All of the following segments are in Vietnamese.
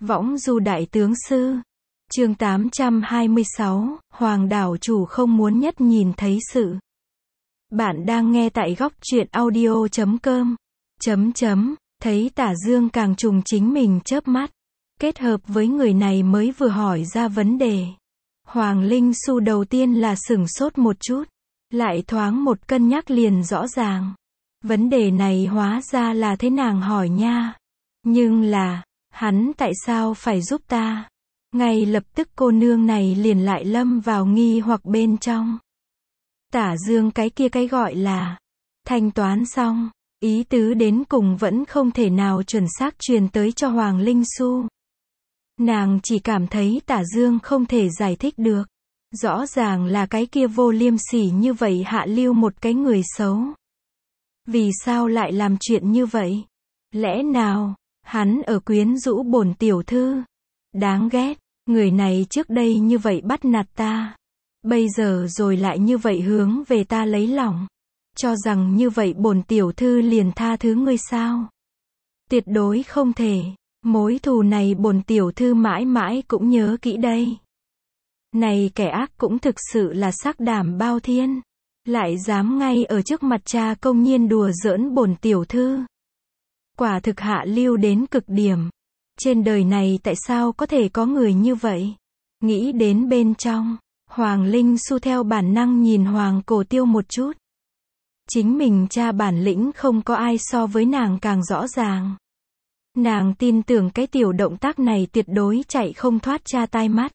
Võng du đại tướng sư. Chương 826, Hoàng đảo chủ không muốn nhất nhìn thấy sự. Bạn đang nghe tại góc truyện audio.com. Thấy Tả Dương càng trùng chính mình chớp mắt. Kết hợp với người này mới vừa hỏi ra vấn đề. Hoàng Linh Su đầu tiên là sửng sốt một chút. Lại thoáng một cân nhắc liền rõ ràng. Vấn đề này hóa ra là thế nàng hỏi nha. Nhưng là, hắn tại sao phải giúp ta? Ngay lập tức cô nương này liền lại lâm vào nghi hoặc bên trong. Tả Dương cái kia cái gọi là thanh toán xong, ý tứ đến cùng vẫn không thể nào chuẩn xác truyền tới cho Hoàng Linh Su. Nàng chỉ cảm thấy Tả Dương không thể giải thích được. Rõ ràng là cái kia vô liêm sỉ như vậy hạ lưu một cái người xấu. Vì sao lại làm chuyện như vậy? Lẽ nào, hắn ở quyến rũ bổn tiểu thư? Đáng ghét, người này trước đây như vậy bắt nạt ta. Bây giờ rồi lại như vậy hướng về ta lấy lòng. Cho rằng như vậy bổn tiểu thư liền tha thứ ngươi sao? Tuyệt đối không thể. Mối thù này bổn tiểu thư mãi mãi cũng nhớ kỹ đây. Này kẻ ác cũng thực sự là sắc đảm bao thiên. Lại dám ngay ở trước mặt cha công nhiên đùa giỡn bổn tiểu thư. Quả thực hạ lưu đến cực điểm. Trên đời này tại sao có thể có người như vậy? Nghĩ đến bên trong, Hoàng Linh Su theo bản năng nhìn Hoàng Cổ Tiêu một chút. Chính mình cha bản lĩnh không có ai so với nàng càng rõ ràng. Nàng tin tưởng cái tiểu động tác này tuyệt đối chạy không thoát cha tai mắt.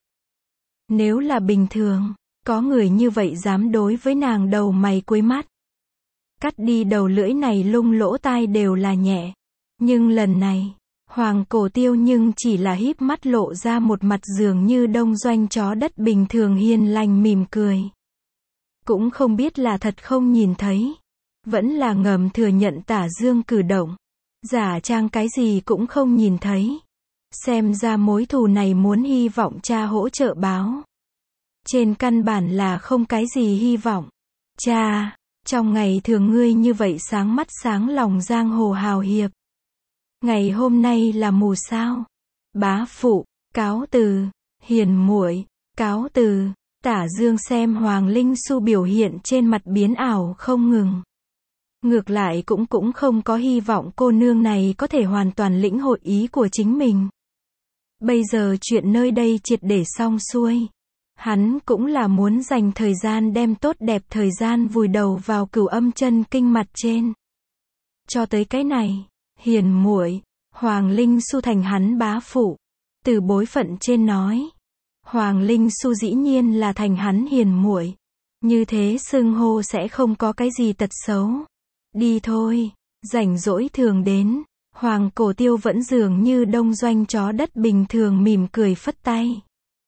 Nếu là bình thường, có người như vậy dám đối với nàng đầu mày cuối mắt. Cắt đi đầu lưỡi này lung lỗ tai đều là nhẹ. Nhưng lần này, Hoàng Cổ Tiêu nhưng chỉ là híp mắt lộ ra một mặt dường như đông doanh chó đất bình thường hiền lành mỉm cười. Cũng không biết là thật không nhìn thấy. Vẫn là ngầm thừa nhận Tả Dương cử động. Giả trang cái gì cũng không nhìn thấy. Xem ra mối thù này muốn hy vọng cha hỗ trợ báo. Trên căn bản là không cái gì hy vọng. Cha, trong ngày thường ngươi như vậy sáng mắt sáng lòng giang hồ hào hiệp. Ngày hôm nay là mù sao? Bá phụ, cáo từ, hiền muội, cáo từ. Tả Dương xem Hoàng Linh Su biểu hiện trên mặt biến ảo không ngừng. Ngược lại cũng không có hy vọng cô nương này có thể hoàn toàn lĩnh hội ý của chính mình. Bây giờ chuyện nơi đây triệt để xong xuôi. Hắn cũng là muốn dành thời gian đem tốt đẹp thời gian vùi đầu vào Cửu Âm Chân Kinh mặt trên. Cho tới cái này, hiền muội, Hoàng Linh Su thành hắn bá phụ. Từ bối phận trên nói, Hoàng Linh Su dĩ nhiên là thành hắn hiền muội. Như thế xưng hô sẽ không có cái gì tật xấu. Đi thôi, rảnh rỗi thường đến. Hoàng Cổ Tiêu vẫn dường như đông doanh chó đất bình thường mỉm cười phất tay.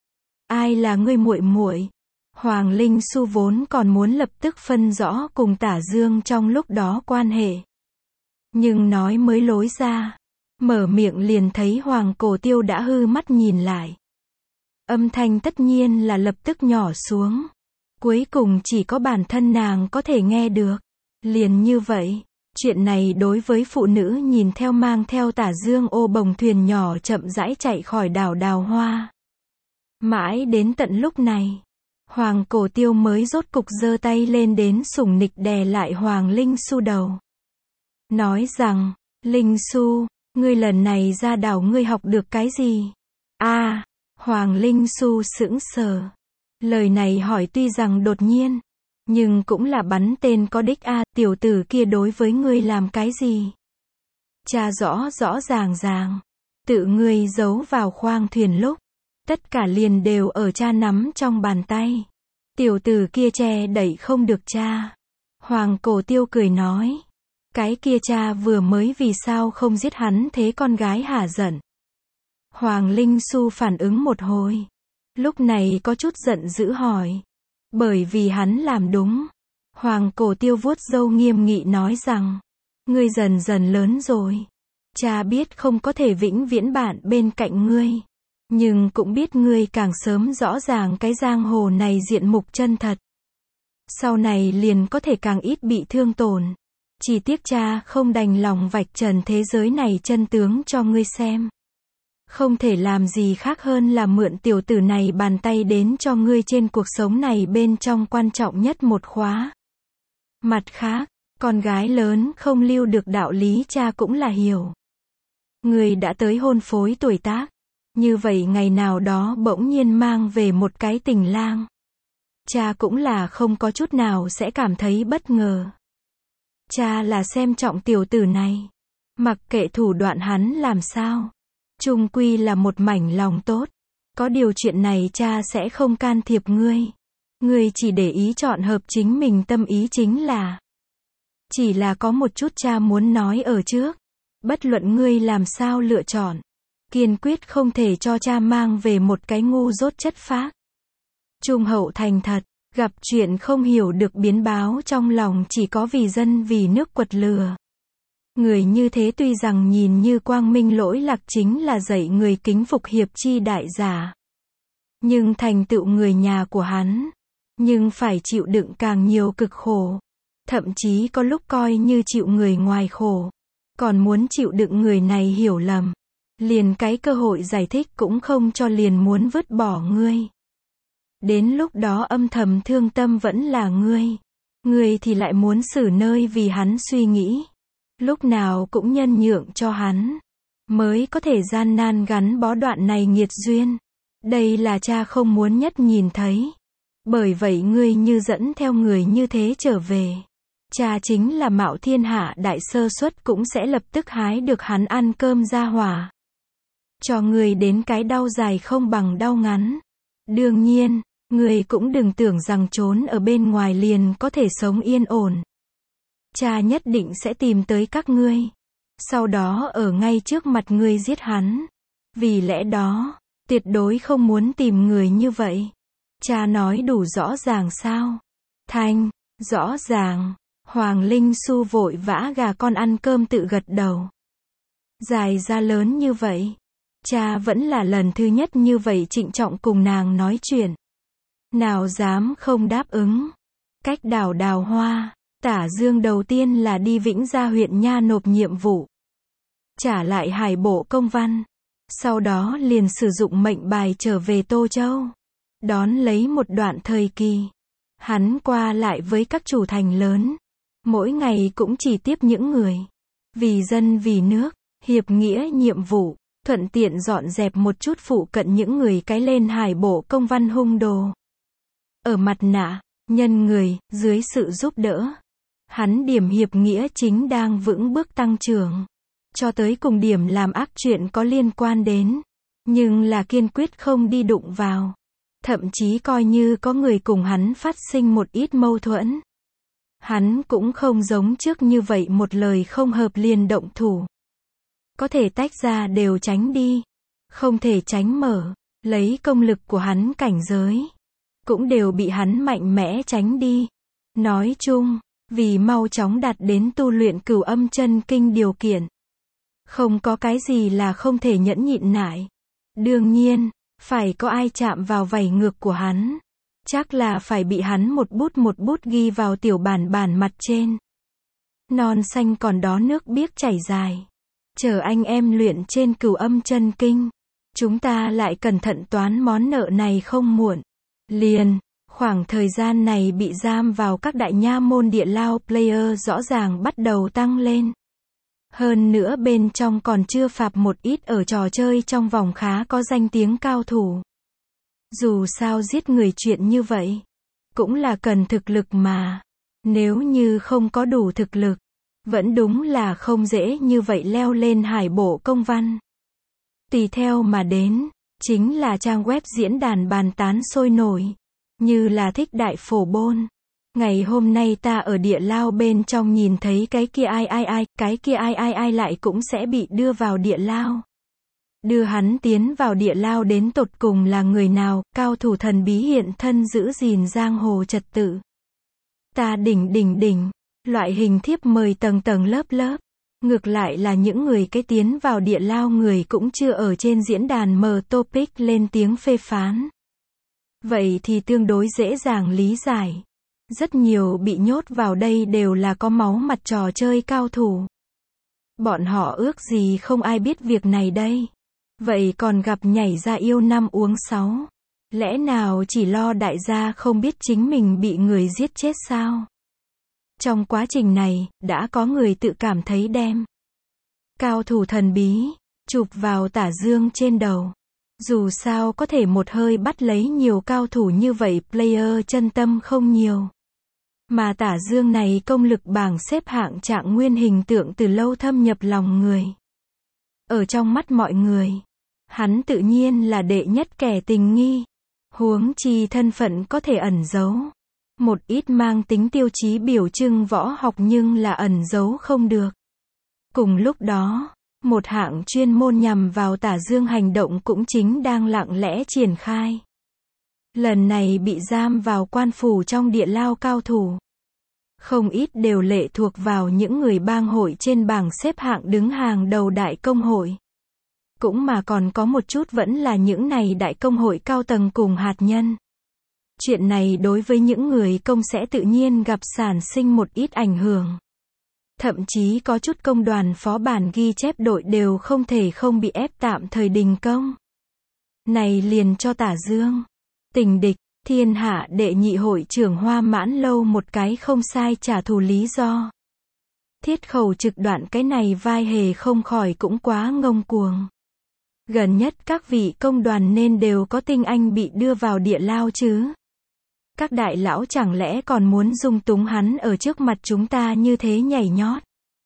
Ai là ngươi muội muội? Hoàng Linh Su vốn còn muốn lập tức phân rõ cùng Tả Dương trong lúc đó quan hệ. Nhưng nói mới lối ra, mở miệng liền thấy Hoàng Cổ Tiêu đã hư mắt nhìn lại. Âm thanh tất nhiên là lập tức nhỏ xuống. Cuối cùng chỉ có bản thân nàng có thể nghe được. Liền như vậy, chuyện này đối với phụ nữ nhìn theo mang theo Tả Dương ô bồng thuyền nhỏ chậm rãi chạy khỏi đảo Đào Hoa. Mãi đến tận lúc này, Hoàng Cổ Tiêu mới rốt cục giơ tay lên đến sủng nịch đè lại Hoàng Linh Su đầu. Nói rằng, Linh Su, ngươi lần này ra đảo ngươi học được cái gì? Hoàng Linh Su sững sờ. Lời này hỏi tuy rằng đột nhiên, nhưng cũng là bắn tên có đích tiểu tử kia đối với ngươi làm cái gì? Cha rõ ràng, tự ngươi giấu vào khoang thuyền lúc, tất cả liền đều ở cha nắm trong bàn tay. Tiểu tử kia che đẩy không được cha. Hoàng Cổ Tiêu cười nói, cái kia cha vừa mới vì sao không giết hắn thế con gái hả giận. Hoàng Linh Su phản ứng một hồi, lúc này có chút giận dữ hỏi. Bởi vì hắn làm đúng. Hoàng Cổ Tiêu vuốt râu nghiêm nghị nói rằng, ngươi dần dần lớn rồi. Cha biết không có thể vĩnh viễn bạn bên cạnh ngươi. Nhưng cũng biết ngươi càng sớm rõ ràng cái giang hồ này diện mục chân thật. Sau này liền có thể càng ít bị thương tổn. Chỉ tiếc cha không đành lòng vạch trần thế giới này chân tướng cho ngươi xem. Không thể làm gì khác hơn là mượn tiểu tử này bàn tay đến cho ngươi trên cuộc sống này bên trong quan trọng nhất một khóa. Mặt khác, con gái lớn không lưu được đạo lý cha cũng là hiểu. Ngươi đã tới hôn phối tuổi tác. Như vậy ngày nào đó bỗng nhiên mang về một cái tình lang. Cha cũng là không có chút nào sẽ cảm thấy bất ngờ. Cha là xem trọng tiểu tử này. Mặc kệ thủ đoạn hắn làm sao. Chung quy là một mảnh lòng tốt. Có điều chuyện này cha sẽ không can thiệp ngươi. Ngươi chỉ để ý chọn hợp chính mình tâm ý chính là. Chỉ là có một chút cha muốn nói ở trước. Bất luận ngươi làm sao lựa chọn. Kiên quyết không thể cho cha mang về một cái ngu dốt chất phác. Trung hậu thành thật, gặp chuyện không hiểu được biến báo trong lòng chỉ có vì dân vì nước quật lừa. Người như thế tuy rằng nhìn như quang minh lỗi lạc chính là dạy người kính phục hiệp chi đại giả. Nhưng thành tựu người nhà của hắn. Nhưng phải chịu đựng càng nhiều cực khổ. Thậm chí có lúc coi như chịu người ngoài khổ. Còn muốn chịu đựng người này hiểu lầm. Liền cái cơ hội giải thích cũng không cho liền muốn vứt bỏ ngươi. Đến lúc đó âm thầm thương tâm vẫn là ngươi. Ngươi thì lại muốn xử nơi vì hắn suy nghĩ. Lúc nào cũng nhân nhượng cho hắn. Mới có thể gian nan gắn bó đoạn này nghiệt duyên. Đây là cha không muốn nhất nhìn thấy. Bởi vậy ngươi như dẫn theo người như thế trở về. Cha chính là mạo thiên hạ đại sơ suất cũng sẽ lập tức hái được hắn ăn cơm ra hỏa. Cho ngươi đến cái đau dài không bằng đau ngắn. Đương nhiên, ngươi cũng đừng tưởng rằng trốn ở bên ngoài liền có thể sống yên ổn. Cha nhất định sẽ tìm tới các ngươi. Sau đó ở ngay trước mặt ngươi giết hắn. Vì lẽ đó, tuyệt đối không muốn tìm người như vậy. Cha nói đủ rõ ràng sao? Thanh, rõ ràng. Hoàng Linh Xu vội vã gà con ăn cơm tự gật đầu. Dài ra lớn như vậy. Cha vẫn là lần thứ nhất như vậy trịnh trọng cùng nàng nói chuyện. Nào dám không đáp ứng. Cách đảo Đào Hoa, Tả Dương đầu tiên là đi Vĩnh Gia huyện nha nộp nhiệm vụ. Trả lại hải bộ công văn. Sau đó liền sử dụng mệnh bài trở về Tô Châu. Đón lấy một đoạn thời kỳ. Hắn qua lại với các chủ thành lớn. Mỗi ngày cũng chỉ tiếp những người. Vì dân vì nước, hiệp nghĩa nhiệm vụ. Thuận tiện dọn dẹp một chút phụ cận những người cái lên hải bộ công văn hung đồ. Ở mặt nạ, nhân người, dưới sự giúp đỡ. Hắn điểm hiệp nghĩa chính đang vững bước tăng trưởng. Cho tới cùng điểm làm ác chuyện có liên quan đến. Nhưng là kiên quyết không đi đụng vào. Thậm chí coi như có người cùng hắn phát sinh một ít mâu thuẫn. Hắn cũng không giống trước như vậy một lời không hợp liền động thủ. Có thể tách ra đều tránh đi. Không thể tránh mở. Lấy công lực của hắn cảnh giới. Cũng đều bị hắn mạnh mẽ tránh đi. Nói chung, vì mau chóng đạt đến tu luyện Cửu Âm Chân Kinh điều kiện. Không có cái gì là không thể nhẫn nhịn nại. Đương nhiên, phải có ai chạm vào vảy ngược của hắn. Chắc là phải bị hắn một bút ghi vào tiểu bản mặt trên. Non xanh còn đó nước biếc chảy dài. Chờ anh em luyện trên Cửu Âm Chân Kinh. Chúng ta lại cẩn thận toán món nợ này không muộn. Liền, khoảng thời gian này bị giam vào các đại nha môn địa lao player rõ ràng bắt đầu tăng lên. Hơn nữa bên trong còn chưa phạp một ít ở trò chơi trong vòng khá có danh tiếng cao thủ. Dù sao giết người chuyện như vậy, cũng là cần thực lực mà. Nếu như không có đủ thực lực, vẫn đúng là không dễ như vậy leo lên hải bộ công văn. Tùy theo mà đến, chính là trang web diễn đàn bàn tán sôi nổi, như là Thích Đại Phổ Bôn. Ngày hôm nay ta ở địa lao bên trong nhìn thấy cái kia ai, cái kia ai lại cũng sẽ bị đưa vào địa lao. Đưa hắn tiến vào địa lao đến tột cùng là người nào, cao thủ thần bí hiện thân giữ gìn giang hồ trật tự. Ta đỉnh, loại hình thiếp mời tầng lớp. Ngược lại là những người cái tiến vào địa lao người cũng chưa ở trên diễn đàn mở topic lên tiếng phê phán. Vậy thì tương đối dễ dàng lý giải. Rất nhiều bị nhốt vào đây đều là có máu mặt trò chơi cao thủ. Bọn họ ước gì không ai biết việc này đây. Vậy còn gặp nhảy ra yêu 5 uống 6. Lẽ nào chỉ lo đại gia không biết chính mình bị người giết chết sao? Trong quá trình này, đã có người tự cảm thấy đem cao thủ thần bí chụp vào Tả Dương trên đầu. Dù sao có thể một hơi bắt lấy nhiều cao thủ như vậy, player chân tâm không nhiều. Mà Tả Dương này công lực bảng xếp hạng trạng nguyên hình tượng từ lâu thâm nhập lòng người. Ở trong mắt mọi người, hắn tự nhiên là đệ nhất kẻ tình nghi. Huống chi thân phận có thể ẩn giấu. Một ít mang tính tiêu chí biểu trưng võ học nhưng là ẩn giấu không được. Cùng lúc đó, một hạng chuyên môn nhằm vào Tả Dương hành động cũng chính đang lặng lẽ triển khai. Lần này bị giam vào quan phủ trong địa lao cao thủ. Không ít đều lệ thuộc vào những người bang hội trên bảng xếp hạng đứng hàng đầu đại công hội. Cũng mà còn có một chút vẫn là những này đại công hội cao tầng cùng hạt nhân. Chuyện này đối với những người công sẽ tự nhiên gặp sản sinh một ít ảnh hưởng. Thậm chí có chút công đoàn phó bản ghi chép đội đều không thể không bị ép tạm thời đình công. Này liền cho Tả Dương, tình địch, thiên hạ đệ nhị hội trưởng Hoa Mãn Lâu một cái không sai trả thù lý do. Thiết Khẩu trực đoạn cái này vai hề không khỏi cũng quá ngông cuồng. Gần nhất các vị công đoàn nên đều có tinh anh bị đưa vào địa lao chứ. Các đại lão chẳng lẽ còn muốn dung túng hắn ở trước mặt chúng ta như thế nhảy nhót.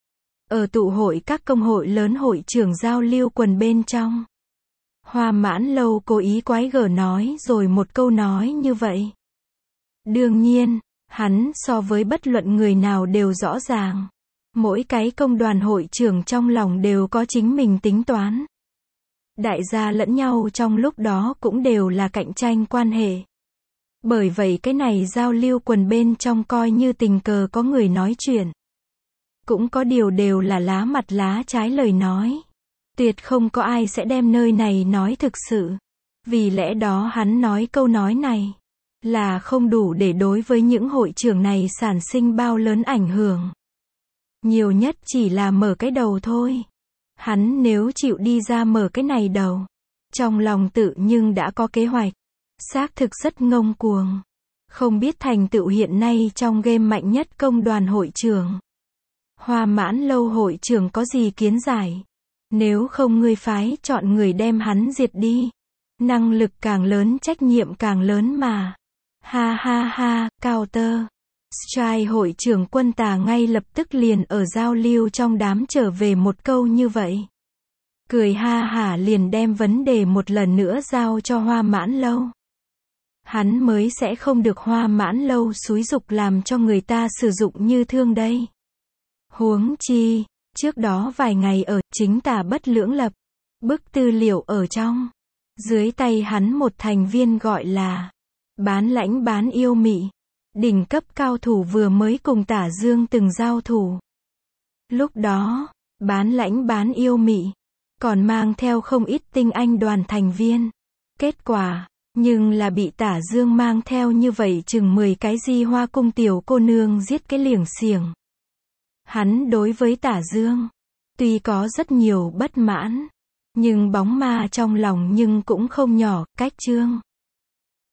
Ở tụ hội các công hội lớn hội trưởng giao lưu quần bên trong. Hoa Mãn Lâu cố ý quái gở nói rồi một câu nói như vậy. Đương nhiên, hắn so với bất luận người nào đều rõ ràng. Mỗi cái công đoàn hội trưởng trong lòng đều có chính mình tính toán. Đại gia lẫn nhau trong lúc đó cũng đều là cạnh tranh quan hệ. Bởi vậy cái này giao lưu quần bên trong coi như tình cờ có người nói chuyện. Cũng có điều đều là lá mặt lá trái lời nói. Tuyệt không có ai sẽ đem nơi này nói thực sự. Vì lẽ đó hắn nói câu nói này là không đủ để đối với những hội trưởng này sản sinh bao lớn ảnh hưởng. Nhiều nhất chỉ là mở cái đầu thôi. Hắn nếu chịu đi ra mở cái này đầu, trong lòng tự nhưng đã có kế hoạch. Xác thực rất ngông cuồng. Không biết thành tựu hiện nay trong game mạnh nhất công đoàn hội trưởng. Hoa Mãn Lâu hội trưởng có gì kiến giải? Nếu không ngươi phái chọn người đem hắn diệt đi. Năng lực càng lớn trách nhiệm càng lớn mà. Ha ha ha, Counter Strike hội trưởng Quân Tà ngay lập tức liền ở giao lưu trong đám trở về một câu như vậy. Cười ha hả liền đem vấn đề một lần nữa giao cho Hoa Mãn Lâu. Hắn mới sẽ không được Hoa Mãn Lâu xúi giục làm cho người ta sử dụng như thương đây. Huống chi, trước đó vài ngày ở chính Tả Bất Lưỡng lập bức tư liệu ở trong. Dưới tay hắn một thành viên gọi là Bán Lãnh Bán Yêu Mị. Đỉnh cấp cao thủ vừa mới cùng Tả Dương từng giao thủ. Lúc đó, Bán Lãnh Bán Yêu Mị còn mang theo không ít tinh anh đoàn thành viên. Kết quả, nhưng là bị Tả Dương mang theo như vậy chừng 10 cái Di Hoa cung tiểu cô nương giết cái liểng xiểng. Hắn đối với Tả Dương, tuy có rất nhiều bất mãn, nhưng bóng ma trong lòng nhưng cũng không nhỏ, cách Trương